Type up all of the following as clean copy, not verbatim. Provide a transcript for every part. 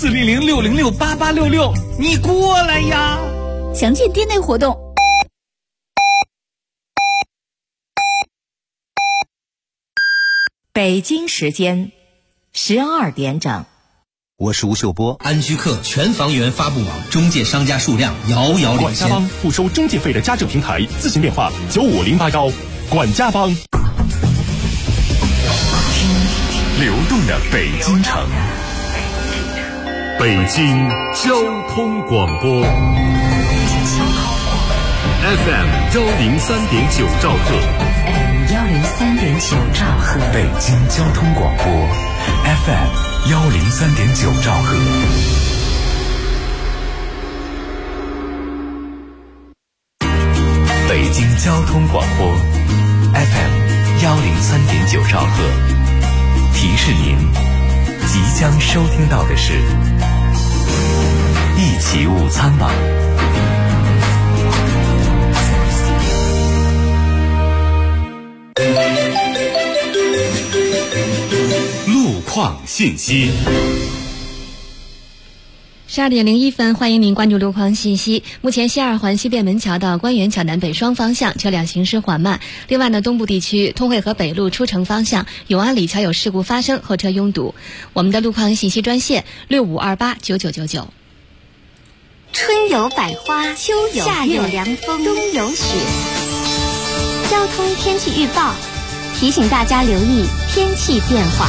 400-606-8866，你过来呀！ 详见店内活动。 北京时间12点整。 我是吴秀波。 安居客全房源发布网中介商家数量遥遥领先。 管家帮不收中介费的家政平台，咨询电话95081。管家帮。流动的北京城，北京交通广播 FM 103.9兆赫 103.9兆赫， 北京交通广播 FM 103.9兆赫。北京交通广播 FM 103.9兆赫，提示您即将收听到的是一起午餐吧。 路况信息。 12点01分，欢迎您关注路况信息。目前西二环西便门桥到官园桥南北双方向车辆行驶缓慢。另外呢，东部地区通惠河北路出城方向永安里桥有事故发生，后车拥堵。我们的路况信息专线65289999。 春有百花，秋有夏有凉风，冬有雪。交通天气预报提醒大家留意天气变化。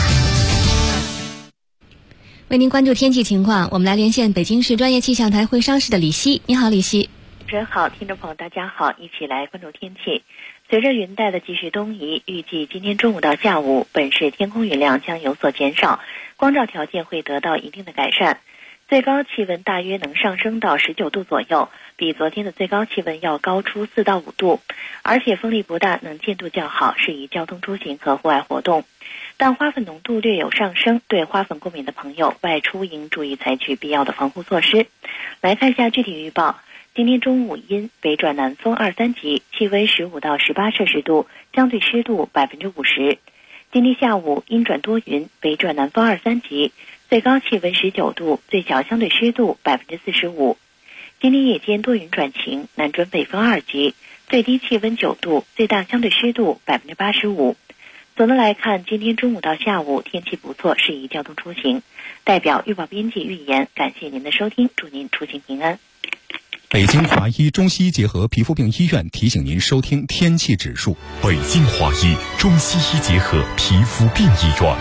为您关注天气情况，我们来连线北京市专业气象台会商室的李希。你好，李希。 主持人好，听众朋友大家好，一起来关注天气。随着云带的继续东移，预计今天中午到下午，本市天空云量将有所减少，光照条件会得到一定的改善。最高气温大约能上升到19度左右，比昨天的最高气温要高出4到5度，而且风力不大，能见度较好，适宜交通出行和户外活动。但花粉浓度略有上升，对花粉过敏的朋友外出应注意采取必要的防护措施。来看一下具体预报。今天中午阴，北转南风2、3级，气温15到18摄氏度，相对湿度50%。今天下午阴转多云，北转南风2、3级，最高气温19度，最小相对湿度45%。今天夜间多云转晴，南转北风2级，最低气温9度，最大相对湿度85%。总的来看，今天中午到下午天气不错，适宜交通出行。代表预报编辑预言，感谢您的收听，祝您出行平安。 北京华医中西医结合皮肤病医院提醒您收听天气指数。 北京华医中西医结合皮肤病医院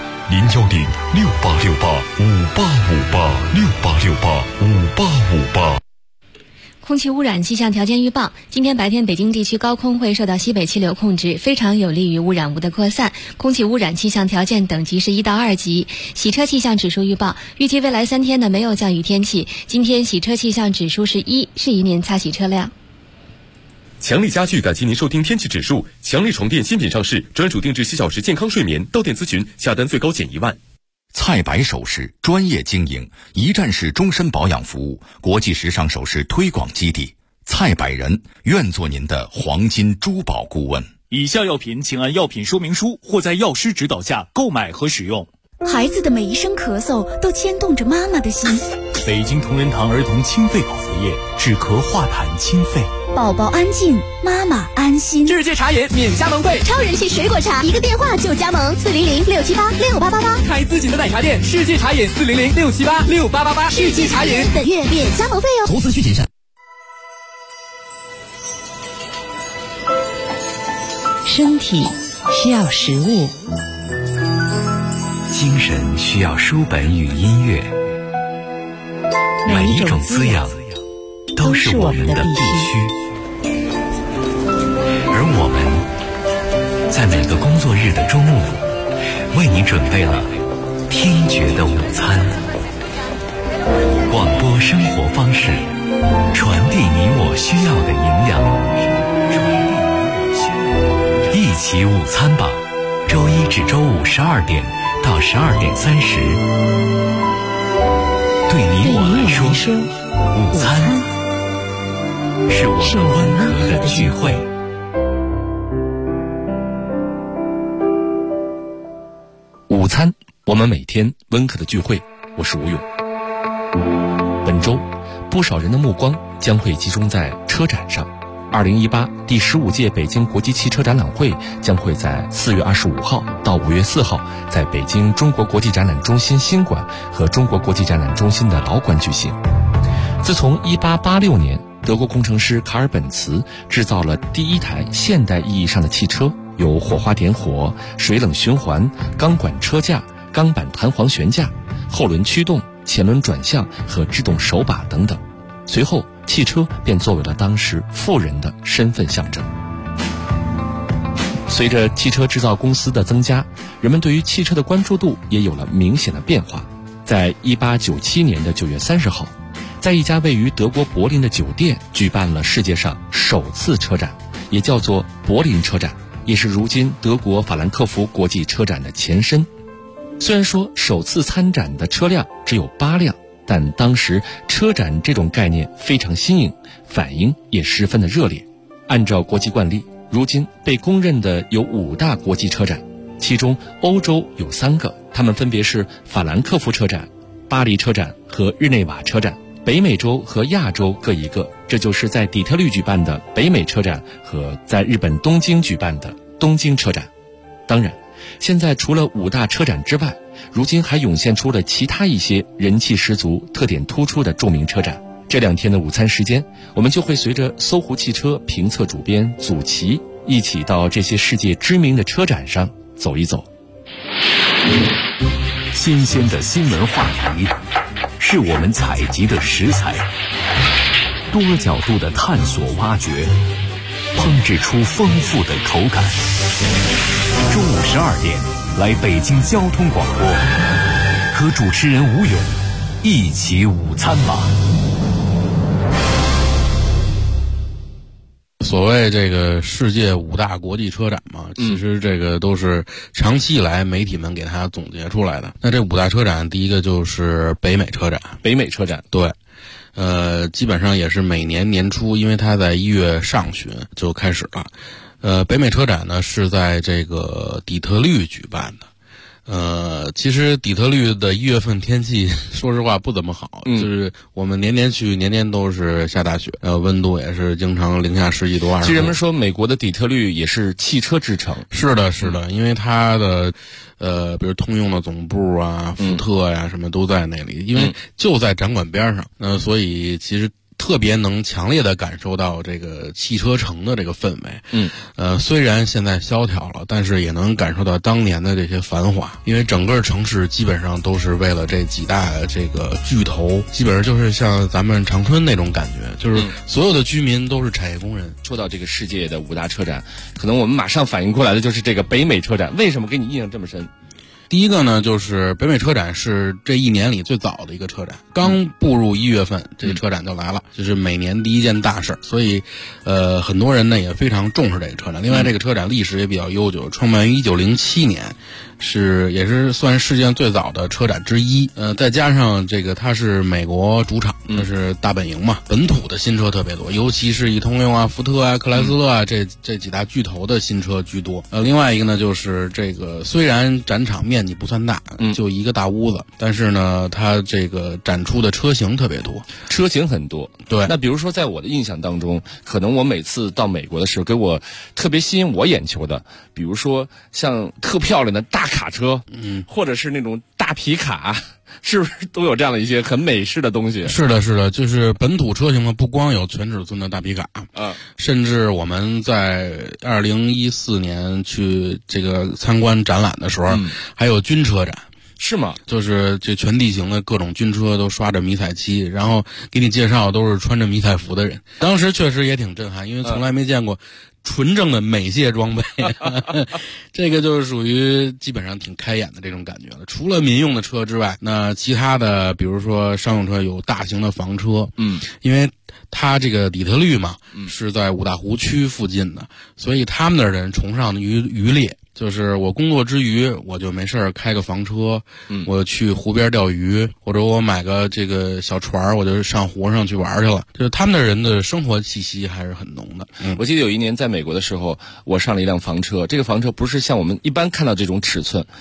，010-6868-5858，6868-5858。 空气污染气象条件预报：今天白天北京地区高空会受到西北气流控制，非常有利于污染物的扩散，空气污染气象条件等级是1到2级。洗车气象指数预报：预计未来3天呢没有降雨天气，今天洗车气象指数是1，适宜您擦洗车辆。 强力家具感谢您收听天气指数。强力床垫新品上市，专属定制7小时健康睡眠，到店咨询，下单最高减1万。 蔡白首饰专业经营，一站式终身保养服务，国际时尚首饰推广基地。蔡百人愿做您的黄金珠宝顾问。 以下药品请按药品说明书或在药师指导下购买和使用。 孩子的每一声咳嗽都牵动着妈妈的心。 北京同仁堂儿童清肺口服液，止咳化痰清肺。 宝宝安静，妈妈安心。 世界茶饮免加盟费， 超人气水果茶，一个电话就加盟，400-678-6888。 开自己的奶茶店，世界茶饮400-678-6888。世界茶饮本月免加盟费哦。 投资需谨慎。 身体需要食物， 精神需要书本与音乐，每一种滋养都是我们的必须。而我们在每个工作日的中午，为你准备了听觉的午餐。广播生活方式，传递你我需要的营养。一起午餐吧，周一至周五12点到12点30。对你我来说，午餐是我们温和的聚会。 午餐，我们每天温和的聚会。我是吴勇。 周，不少人的目光将会集中在车展上。2018第15届北京国际汽车展览会将会在4月25号到5月4号在北京中国国际展览中心新馆和中国国际展览中心的老馆举行。自从1886年德国工程师卡尔本茨制造了第一台现代意义上的汽车，有火花点火、水冷循环、钢管车架、钢板弹簧悬架、后轮驱动、前轮转向和制动手把等等。随后汽车便作为了当时富人的身份象征。随着汽车制造公司的增加，人们对于汽车的关注度也有了明显的变化。在1897年的9月30号，在一家位于德国柏林的酒店举办了世界上首次车展，也叫做柏林车展，也是如今德国法兰克福国际车展的前身。虽然说首次参展的车辆只有8辆，但当时车展这种概念非常新颖，反应也十分的热烈。按照国际惯例，如今被公认的有5大国际车展，其中欧洲有3个，它们分别是法兰克福车展、巴黎车展和日内瓦车展，北美洲和亚洲各一个，这就是在底特律举办的北美车展和在日本东京举办的东京车展。当然，现在除了5大车展之外，如今还涌现出了其他一些人气十足、特点突出的著名车展。这2天的午餐时间，我们就会随着搜狐汽车评测主编祖奇一起到这些世界知名的车展上走一走。 新鲜的新闻话题是我们采集的食材，多角度的探索挖掘，烹制出丰富的口感。中午12点，来北京交通广播，和主持人吴勇一起午餐吧。 所谓这个世界5大国际车展嘛，其实这个都是长期以来媒体们给它总结出来的。那这5大车展，第一个就是北美车展。 北美车展， 对，基本上也是每年年初，因为它在1月上旬就开始了。北美车展呢是在这个底特律举办的。其实底特律的1月份天气说实话不怎么好，就是我们年年去，年年都是下大雪，温度也是经常零下10几度20度。 其实人们说美国的底特律也是汽车之城。 是的，是的，因为它的比如通用的总部啊、福特呀什么都在那里，因为就在展馆边上，所以其实特别能强烈的感受到这个汽车城的这个氛围。虽然现在萧条了，但是也能感受到当年的这些繁华，因为整个城市基本上都是为了这几大这个巨头，基本上就是像咱们长春那种感觉，就是所有的居民都是产业工人。 说到这个世界的5大车展，可能我们马上反应过来的就是这个北美车展。为什么给你印象这么深？ 第一个呢，就是北美车展是这1年里最早的一个车展，刚步入1月份，这个车展就来了，就是每年第一件大事，所以很多人呢也非常重视这个车展。另外，这个车展历史也比较悠久，创办于1907年，也是算世界上最早的车展之一。再加上这个它是美国主场，那是大本营嘛，本土的新车特别多，尤其是以通用啊、福特啊、克莱斯勒啊这几大巨头的新车居多。另外一个呢，就是这个虽然展场面积不算大，就一个大屋子，但是呢，它这个展出的车型特别多， 车型很多。 对， 那比如说在我的印象当中，可能我每次到美国的时候，给我特别吸引我眼球的，比如说像特漂亮的大卡车，或者是那种大皮卡，是不是都有这样的一些很美式的东西？ 是的，是的，就是本土车型呢，不光有全尺寸的大皮卡，甚至我们在2014年去这个参观展览的时候，还有军车展。 是吗？ 就是这全地形的各种军车都刷着迷彩漆，然后给你介绍都是穿着迷彩服的人。当时确实也挺震撼，因为从来没见过纯正的美械装备，这个就是属于基本上挺开眼的这种感觉了。除了民用的车之外，那其他的比如说商用车有大型的房车，因为它这个底特律嘛，是在五大湖区附近的，所以他们的人崇尚渔猎。就是我工作之余，我就没事开个房车，我去湖边钓鱼，或者我买个这个小船，我就上湖上去玩去了。就是他们的人的生活气息还是很浓的。 我记得有一年在美国的时候，我上了一辆房车，这个房车不是像我们一般看到这种尺寸，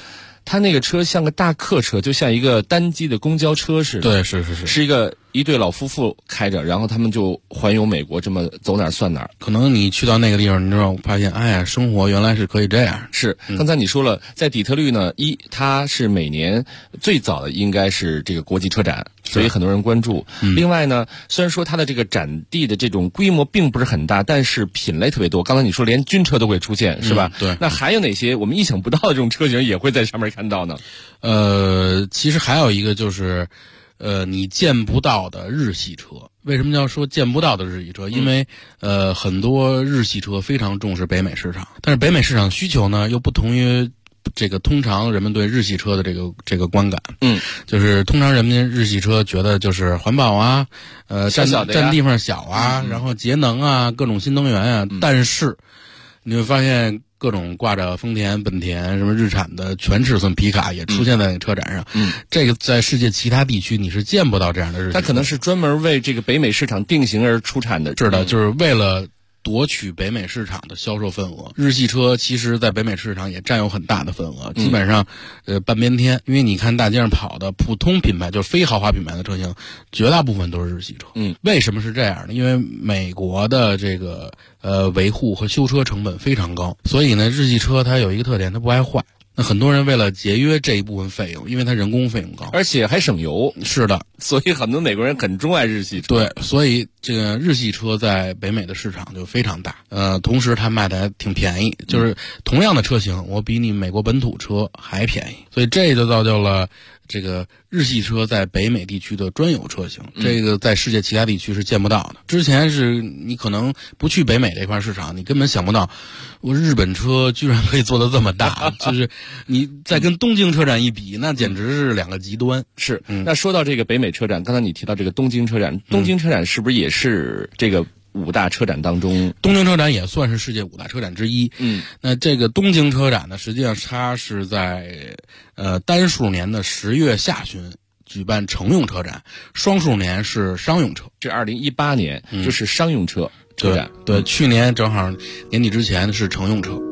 它那个车像个大客车，就像一个单机的公交车似的。 对，是一对老夫妇开着，然后他们就环游美国，这么走哪儿算哪儿。 可能你去到那个地方，你知道，发现哎呀，生活原来是可以这样。 是，刚才你说了，在底特律呢，它是每年最早的应该是这个国际车展，所以很多人关注。另外呢，虽然说它的这个展地的这种规模并不是很大，但是品类特别多。刚才你说连军车都会出现，是吧？ 对。 那还有哪些我们意想不到的这种车型也会在上面看到呢？ 其实还有一个就是。你见不到的日系车，为什么要说见不到的日系车？因为很多日系车非常重视北美市场，但是北美市场需求呢又不同于这个通常人们对日系车的这个观感。就是通常人们日系车觉得就是环保啊，占地方小啊，然后节能啊，各种新能源啊。但是你会发现。各种挂着丰田、本田什么日产的全尺寸皮卡也出现在车展上。这个在世界其他地区你是见不到这样的日系车。 它可能是专门为这个北美市场定型而出产的。 是的，就是为了夺取北美市场的销售份额。日系车其实在北美市场也占有很大的份额，基本上半边天。因为你看大街上跑的普通品牌，就是非豪华品牌的车型，绝大部分都是日系车。为什么是这样呢？因为美国的这个维护和修车成本非常高，所以呢，日系车它有一个特点，它不爱坏。那很多人为了节约这一部分费用，因为它人工费用高， 而且还省油。 是的， 所以很多美国人很钟爱日系车。 对，所以这个日系车在北美的市场就非常大。同时它卖的还挺便宜，就是同样的车型，我比你美国本土车还便宜。所以这就造就了这个日系车在北美地区的专有车型，这个在世界其他地区是见不到的。之前是你可能不去北美这块市场，你根本想不到，我日本车居然可以做得这么大，就是你再跟东京车展一比，那简直是两个极端。 是，那说到这个北美车展，刚才你提到这个东京车展，东京车展是不是也是这个5大车展当中？ 东京车展也算是世界5大车展之一。那这个东京车展呢，实际上它是在单数年的10月下旬举办乘用车展，双数年是商用车。 这2018年就是商用车车展。 对，去年正好年底之前是乘用车。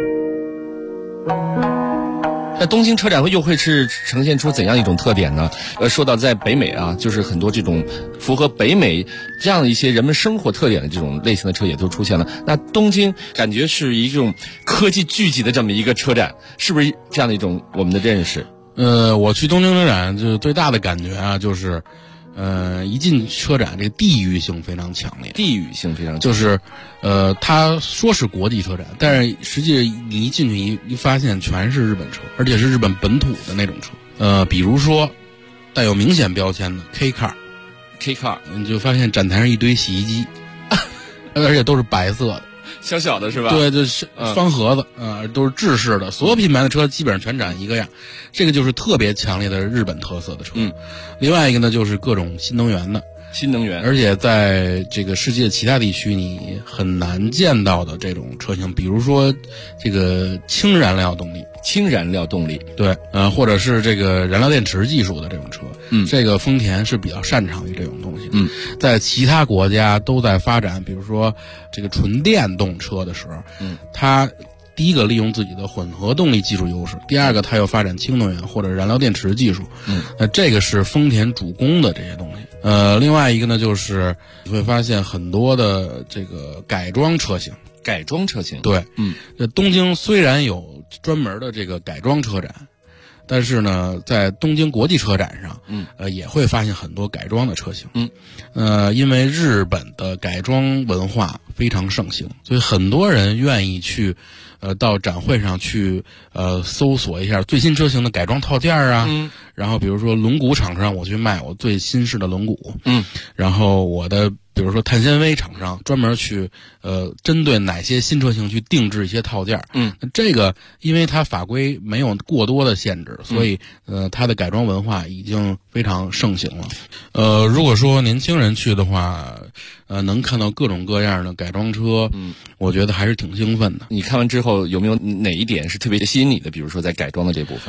那东京车展又会是呈现出怎样一种特点呢？说到在北美啊，就是很多这种符合北美这样的一些人们生活特点的这种类型的车也都出现了。那东京感觉是一种科技聚集的这么一个车展，是不是这样的一种我们的认识？ 我去东京车展就最大的感觉啊，就是一进车展，这个地域性非常强烈。 地域性非常强烈， 就是他说是国际车展，但是实际你一进去一发现全是日本车，而且是日本本土的那种车。比如说带有明显标签的 K car， 你就发现展台上一堆洗衣机，而且都是白色的。 小小的是吧？ 对，就是方盒子都是制式的，所有品牌的车基本上全展一个样，这个就是特别强烈的日本特色的车。另外一个呢，就是各种新能源的，而且在这个世界其他地区你很难见到的这种车型，比如说这个氢燃料动力，对，或者是这个燃料电池技术的这种车，这个丰田是比较擅长于这种东西。在其他国家都在发展，比如说这个纯电动车的时候，它第一个利用自己的混合动力技术优势，第二个它又发展氢能源或者燃料电池技术。这个是丰田主攻的这些东西。另外一个呢，就是你会发现很多的这个改装车型。对，东京虽然有专门的这个改装车展，但是呢，在东京国际车展上，也会发现很多改装的车型。因为日本的改装文化非常盛行，所以很多人愿意去到展会上去搜索一下最新车型的改装套件啊。然后比如说轮毂厂商，我去卖我最新式的轮毂。然后我的比如说碳纤维厂商专门去针对哪些新车型去定制一些套件。这个因为它法规没有过多的限制，所以它的改装文化已经非常盛行了。如果说年轻人去的话，能看到各种各样的改装车，我觉得还是挺兴奋的。 你看完之后有没有哪一点是特别吸引你的？比如说在改装的这部分。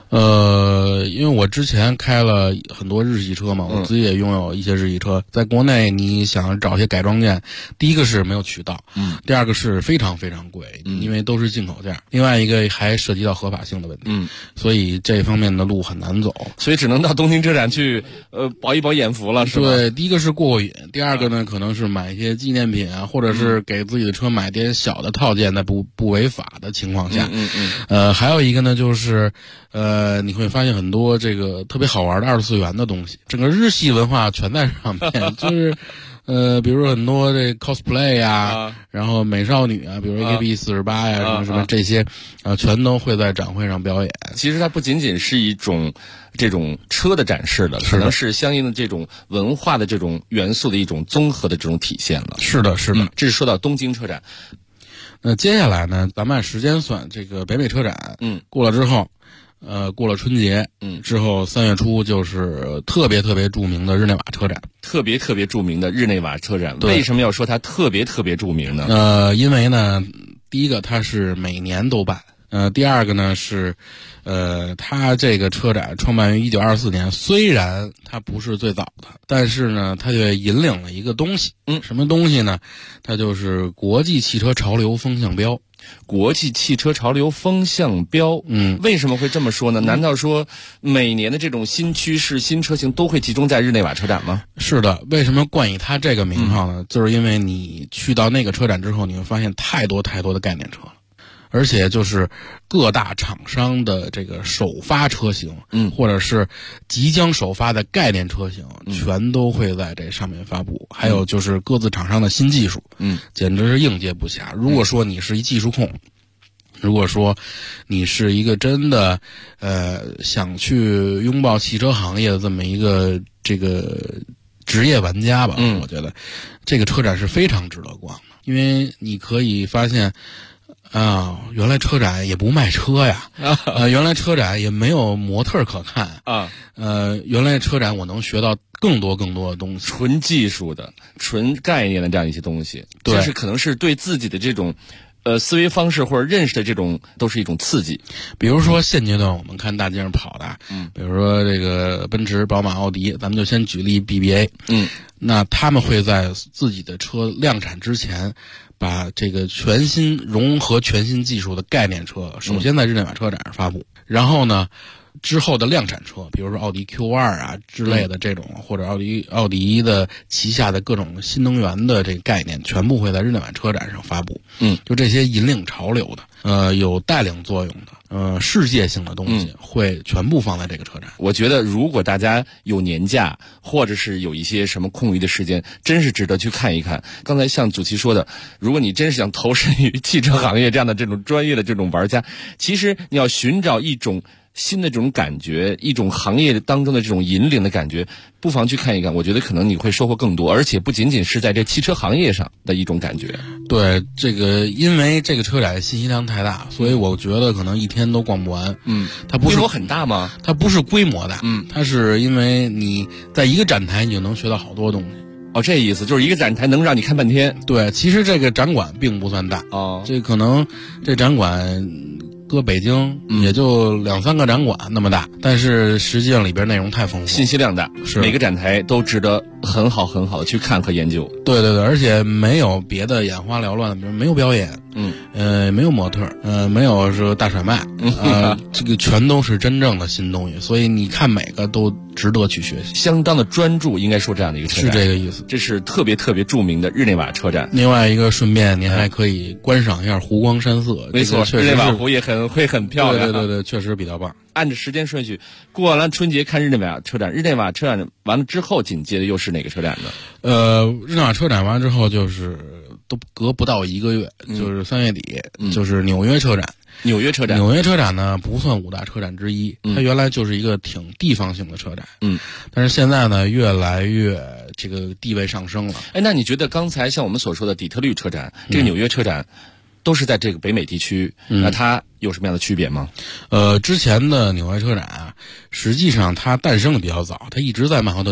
因为我之前开了很多日系车嘛，我自己也拥有一些日系车。在国内，你想找一些改装件，第一个是没有渠道，第二个是非常非常贵，因为都是进口件。另外一个还涉及到合法性的问题，所以这方面的路很难走， 所以只能到东京车展去饱一饱眼福了，是吧？ 对，第一个是过瘾，第二个呢可能是买一些纪念品啊，或者是给自己的车买点小的套件，在不违法的情况下，还有一个呢就是你会发现很多这个特别好玩的二次元的东西，整个日系文化全在上面，就是比如说很多这 cosplay 啊，然后美少女啊，比如 AKB48 呀，什么这些全都会在展会上表演。 其实它不仅仅是一种这种车的展示了，可能是相应的这种文化的这种元素的一种综合的这种体现了。 是的，是的。 这是说到东京车展。 那接下来呢，咱们按时间算，这个北美车展，过了之后，过了春节，之后3月初就是特别特别著名的日内瓦车展。 特别特别著名的日内瓦车展，为什么要说它特别特别著名呢？ 因为呢，第一个它是每年都办，第二个呢是，它这个车展创办于1924年，虽然它不是最早的，但是呢，它就引领了一个东西，什么东西呢？它就是国际汽车潮流风向标。 国际汽车潮流风向标，为什么会这么说呢？难道说每年的这种新趋势、新车型都会集中在日内瓦车展吗？ 是的，为什么冠以它这个名号呢？就是因为你去到那个车展之后，你会发现太多太多的概念车了。而且就是各大厂商的这个首发车型，或者是即将首发的概念车型，全都会在这上面发布。还有就是各自厂商的新技术，简直是应接不暇。如果说你是一技术控，如果说你是一个真的想去拥抱汽车行业的这么一个这个职业玩家吧，我觉得这个车展是非常值得逛的，因为你可以发现。原来车展也不卖车呀！原来车展也没有模特可看啊！原来车展我能学到更多的东西， 纯技术的、纯概念的这样一些东西， 对， 就是可能是对自己的这种思维方式或者认识的这种都是一种刺激。 比如说现阶段我们看大街上跑的，比如说这个奔驰、宝马、奥迪，咱们就先举例 BBA，那他们会在自己的车量产之前。把这个全新融合全新技术的概念车，首先在日内瓦车展上发布，然后呢，之后的量产车，比如说奥迪 Q2 啊之类的这种，或者奥迪的旗下的各种新能源的这个概念，全部会在日内瓦车展上发布。就这些引领潮流的，有带领作用的，世界性的东西会全部放在这个车展。 我觉得如果大家有年假，或者是有一些什么空余的时间，真是值得去看一看。刚才像祖奇说的，如果你真是想投身于汽车行业这样的这种专业的这种玩家，其实你要寻找一种新的这种感觉，一种行业当中的这种引领的感觉，不妨去看一看，我觉得可能你会收获更多，而且不仅仅是在这汽车行业上的一种感觉。 对，这个因为这个车展信息量太大，所以我觉得可能一天都逛不完。它不是规模很大吗？ 它不是规模大，它是因为你在一个展台你就能学到好多东西。 这意思就是一个展台能让你看半天。 对，其实这个展馆并不算大，这可能这展馆搁北京也就2-3个展馆那么大，但是实际上里边内容太丰富， 信息量大， 是每个展台都值得很好的去看和研究。 对，而且没有别的眼花缭乱的，比如没有表演，没有模特，没有是大甩卖，这个全都是真正的新东西，所以你看每个都值得去学习， 相当的专注，应该说这样的一个车展是这个意思。 这是特别特别著名的日内瓦车展。 另外一个顺便您还可以观赏一下湖光山色， 没错，日内瓦湖也会很漂亮。 对，确实比较棒。 按照时间顺序，过完了春节看日内瓦车展，日内瓦车展完了之后，紧接着又是哪个车展呢？ 日内瓦车展完了之后，就是都隔不到1个月，就是3月底，就是纽约车展。 纽约车展呢不算5大车展之一，它原来就是一个挺地方性的车展，但是现在呢越来越这个地位上升了。 那你觉得刚才像我们所说的底特律车展，这个纽约车展都是在这个北美地区，那它有什么样的区别吗？ 之前的纽约车展啊，实际上它诞生的比较早，它一直在曼哈顿岛。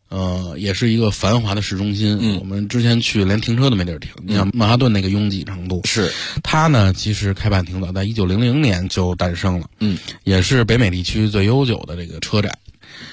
也是一个繁华的市中心。我们之前去连停车都没地儿停。你像曼哈顿那个拥挤程度， 是它呢其实开办挺早，在1900年就诞生了。也是北美地区最悠久的这个车展。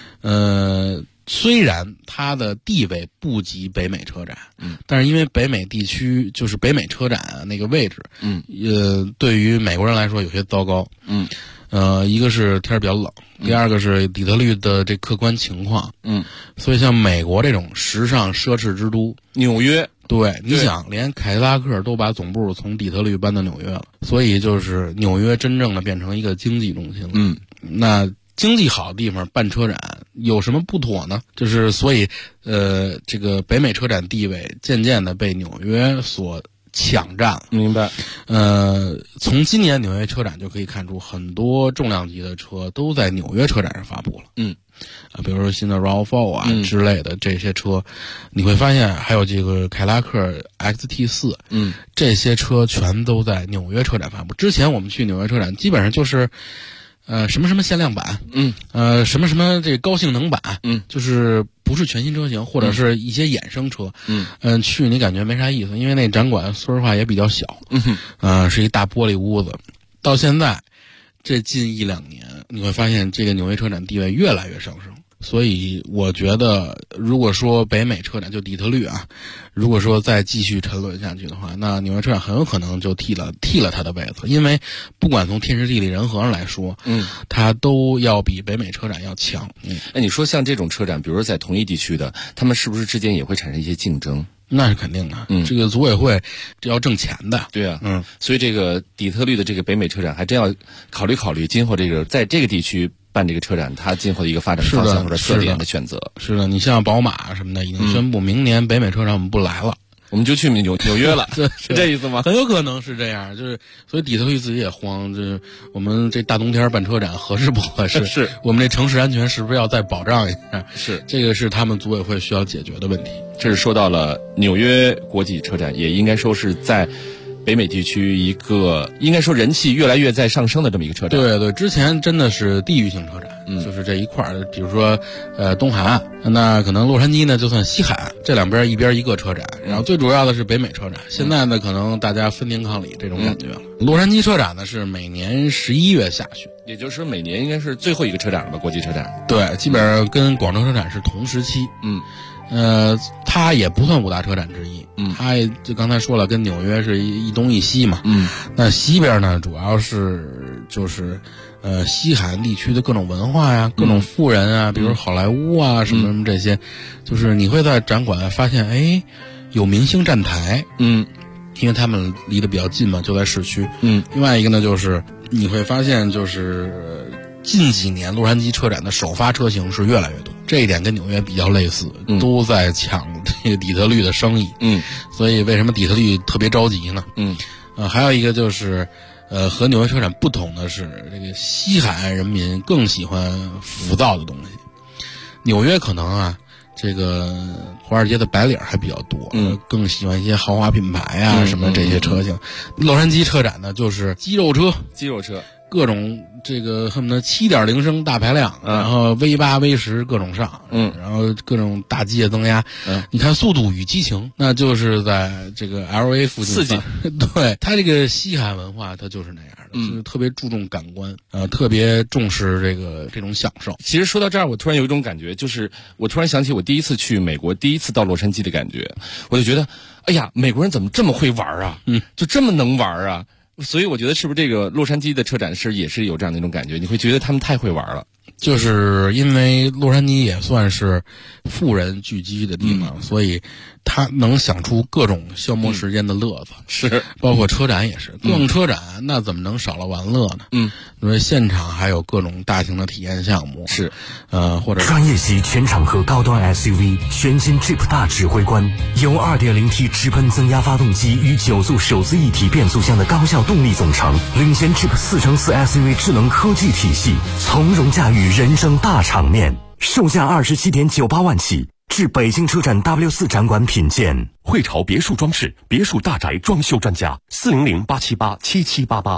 虽然它的地位不及北美车展，但是因为北美地区就是北美车展那个位置，对于美国人来说有些糟糕。一个是天比较冷，第二个是底特律的这客观情况。所以像美国这种时尚奢侈之都纽约， 对，你想连凯迪拉克都把总部从底特律搬到纽约了，所以就是纽约真正的变成一个经济中心了。那经济好的地方办车展有什么不妥呢？就是所以这个北美车展地位渐渐的被纽约所抢占了。 明白。 从今年纽约车展就可以看出，很多重量级的车都在纽约车展上发布了。比如说新的 RAV4 啊之类的这些车，你会发现还有这个凯迪拉克 XT4，这些车全都在纽约车展发布。之前我们去纽约车展基本上就是什么什么限量版，什么什么这高性能版，就是不是全新车型，或者是一些衍生车，去你感觉没啥意思，因为那展馆说实话也比较小，是一大玻璃屋子。到现在这近1-2年，你会发现这个纽约车展地位越来越上升。所以我觉得，如果说北美车展就底特律啊，如果说再继续沉沦下去的话，那纽约车展很有可能就替了他的位子，因为不管从天时地利人和上来说，它都要比北美车展要强。 你说像这种车展，比如说在同一地区的，他们是不是之间也会产生一些竞争？ 那是肯定的，这个组委会这要挣钱的。 对啊，所以这个底特律的这个北美车展还真要考虑今后这个在这个地区办这个车展，它今后的一个发展方向或者特点的选择。 是的，你像宝马什么的已经宣布明年北美车展我们不来了。 我们就去纽约了，是这意思吗？ 很有可能是这样，就是所以底特律自己也慌，就是我们这大冬天办车展合适不合适？ 是我们这城市安全是不是要再保障一下？ 是这个是他们组委会需要解决的问题。 这是说到了纽约国际车展，也应该说是在北美地区一个应该说人气越来越在上升的这么一个车展。 对对，之前真的是地域性车展，就是这一块儿，比如说东海岸，那可能洛杉矶呢就算西海岸，这两边一边一个车展，然后最主要的是北美车展。现在呢可能大家分庭抗礼这种感觉了。洛杉矶车展呢是每年11月下旬， 也就是说每年应该是最后一个车展了吧？国际车展。 对，基本上跟广州车展是同时期。它也不算5大车展之一，它就刚才说了，跟纽约是一东一西嘛，那西边呢主要是就是西海岸地区的各种文化呀，各种富人啊，比如好莱坞啊什么什么这些，就是你会在展馆发现，哎，有明星站台，因为他们离得比较近嘛，就在市区，另外一个呢就是你会发现就是近几年洛杉矶车展的首发车型是越来越多，这一点跟纽约比较类似，都在抢这个底特律的生意。所以为什么底特律特别着急呢？还有一个就是和纽约车展不同的是，这个西海岸人民更喜欢浮躁的东西。纽约可能啊，这个华尔街的白领还比较多，更喜欢一些豪华品牌啊什么这些车型。洛杉矶车展呢，就是肌肉车。各种这个恨不得7.0升大排量，然后 V8 V10 各种上，然后各种大机械增压。你看《速度与激情》，那就是在这个 LA 附近。 刺激。 对，它这个西海岸文化，它就是那样的，就是特别注重感官，特别重视这种享受。 其实说到这儿，我突然有一种感觉，就是我突然想起我第一次去美国，第一次到洛杉矶的感觉，我就觉得，哎呀，美国人怎么这么会玩啊？就这么能玩啊？所以我觉得是不是这个洛杉矶的车展也是有这样的一种感觉，你会觉得他们太会玩了。 就是因为洛杉矶也算是富人聚集的地方，所以他能想出各种消磨时间的乐子， 是包括车展也是。逛车展那怎么能少了玩乐呢？因为现场还有各种大型的体验项目， 是或者专业级全场合高端 SUV 全新 Jeep 大指挥官，由 2.0T 直喷增压发动机与9速手自一体变速箱的高效动力总成，领先 Jeep 4×4 SUV 智能科技体系，从容驾驭人生大场面，售价27.98万起，至北京车展 W4 展馆品鉴。 汇潮别墅装饰别墅大宅装修专家，400-878-7788。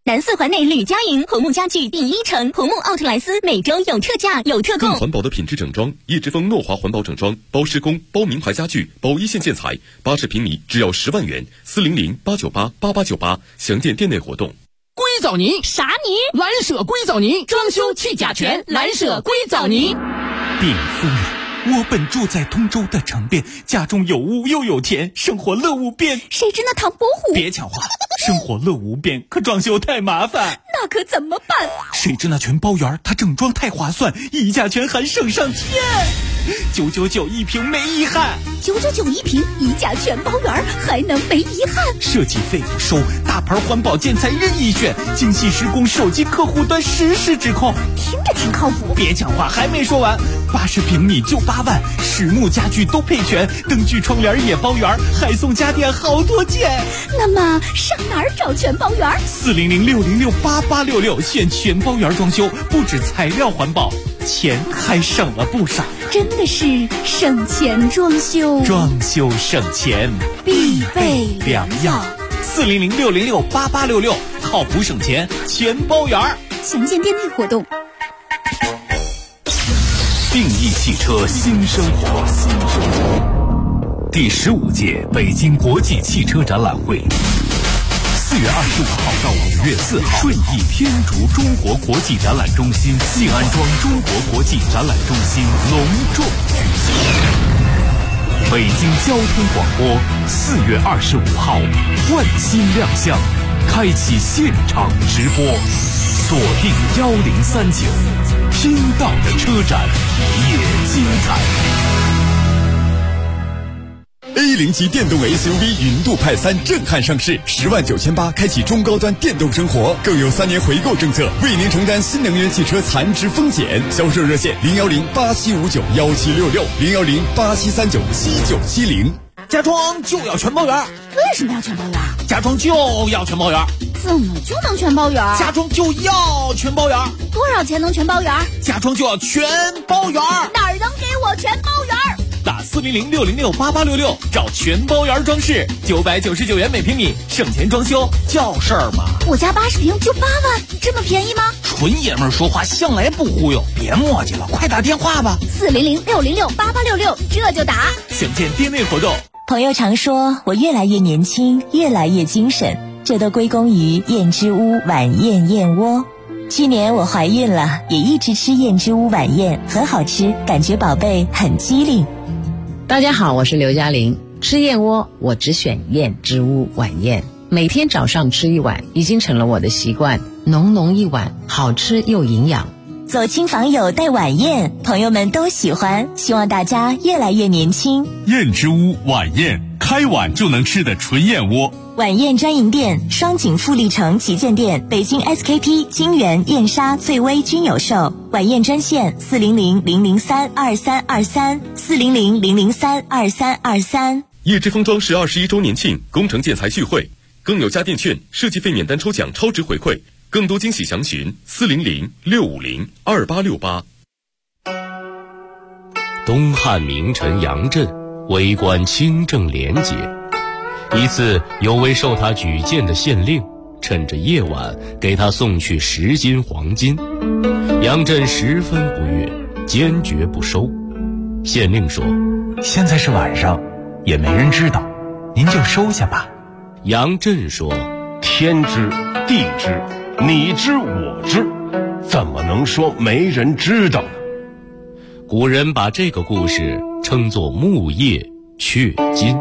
南四环内吕家营红木家具第一城，红木奥特莱斯每周有特价有特供。 更环保的品质整装，叶之峰诺华环保整装，包施工，包名牌家具，包一线建材，80平米只要10万元，400-898-8898，详见店内活动。 硅藻泥啥泥？ 蓝舍硅藻泥，装修去甲醛，蓝舍硅藻泥。 禀夫人，我本住在通州的城边，家中有屋又有田，生活乐无边。 谁知那唐伯虎？ 别抢话，生活乐无边，可装修太麻烦。 那可怎么办？ 谁知那全包园，它整装太划算，一价全含省上天，999一平没遗憾。 999一平，一价全包园，还能没遗憾？ 设计费不收，大牌环保建材任意选，精细施工，手机客户端实时指控， 听着挺靠谱。 别讲话，还没说完，80平米就8万，实木家具都配全，灯具窗帘也包圆，还送家电好多件。 那么上哪儿找全包园？400-606-8866，选全包园装修，不止材料环保，钱还省了不少。真的是省钱装修， 装修省钱必备良药。 400-606-8866，靠谱省钱全包圆。 详见店内活动。 定义汽车新生活，第15届北京国际汽车展览会，4月25号到5月4号，顺义天竺中国国际展览中心静安庄中国国际展览中心隆重举行。北京交通广播4月25号换新亮相，开启现场直播，锁定1039，听到的车展也精彩。 A0级电动 SUV 云度派3震撼上市，10.98万开启中高端电动生活，更有3年回购政策，为您承担新能源汽车残值风险。销售热线010-8759-1766，010-8739-7970。 家装就要全包圆。 为什么要全包圆？ 家装就要全包圆。 怎么就能全包圆？ 家装就要全包圆。 多少钱能全包圆？ 家装就要全包圆。 哪儿能给我全包圆？ 打400-606-8866，找全包圆装饰，999元每平米，省钱装修叫事儿吗？ 我家80平就8万，这么便宜吗？ 纯爷们儿说话向来不忽悠，别磨叽了，快打电话吧。 400-606-8866，这就打。 详见店内活动。 朋友常说我越来越年轻，越来越精神，这都归功于燕之屋晚宴燕窝。去年我怀孕了，也一直吃燕之屋晚宴，很好吃，感觉宝贝很机灵。 大家好，我是刘嘉玲。吃燕窝我只选燕之屋晚宴，每天早上吃一碗，已经成了我的习惯。浓浓一碗，好吃又营养。 走亲访友带晚宴，朋友们都喜欢，希望大家越来越年轻。 燕之屋晚宴，开碗就能吃的纯燕窝。 晚宴专营店：双井富力城旗舰店、北京 SKP、金源、燕莎、最微均有售。晚宴专线400-003-2323，400-003-2323。 叶之峰装饰21周年庆工程建材聚会，更有家电券、设计费免单抽奖超值回馈，更多惊喜详询400-650-2868。 东汉名臣杨震为官清正廉洁，一次有位受他举荐的县令趁着夜晚给他送去10斤黄金，杨震十分不悦，坚决不收。县令说： 现在是晚上，也没人知道，您就收下吧。 杨震说： 天知地知，你知我知，怎么能说没人知道呢？ 古人把这个故事称作木叶雀金。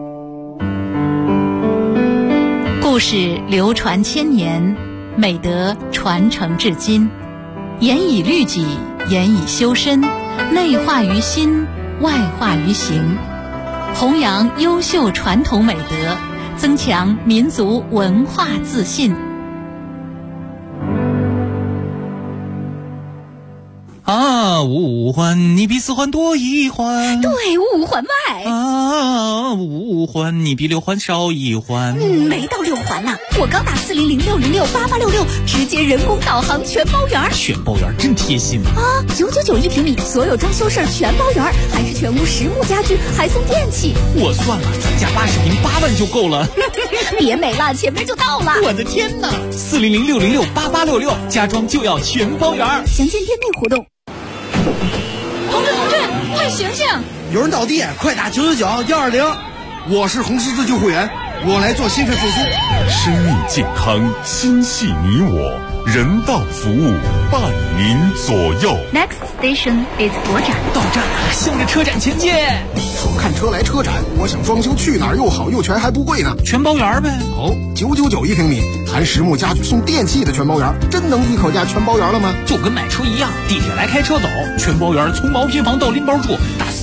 故事流传千年，美德传承至今，严以律己，严以修身，内化于心，外化于行，弘扬优秀传统美德，增强民族文化自信。 啊， 啊，五环你比四环多一环。 对，5环外。 啊，5环你比6环少一环。 没到6环呢，我刚打400-606-8866，直接人工导航全包圆。 全包圆真贴心啊！999一平米，所有装修事儿全包圆，还是全屋实木家具，还送电器。 我算了，咱家80平8万就够了。 别美了，前面就到了。 我的天哪！400-606-8866，家装就要全包圆。 详见店内活动。 同志，快醒醒！ 有人倒地，快打999-120。我是红十字救护员，我来做心肺复苏。 生命健康，心系你我，人道服务伴您左右。 Next station is 国展。 到站了，向着车展前进。 说看车来车展，我想装修去哪儿又好又全还不贵呢？ 全包圆呗。 哦，999一平米，含实木家具送电器的全包圆，真能一口价全包圆了吗？ 就跟买车一样，地铁来开车走，全包圆，从毛坯房到拎包住，打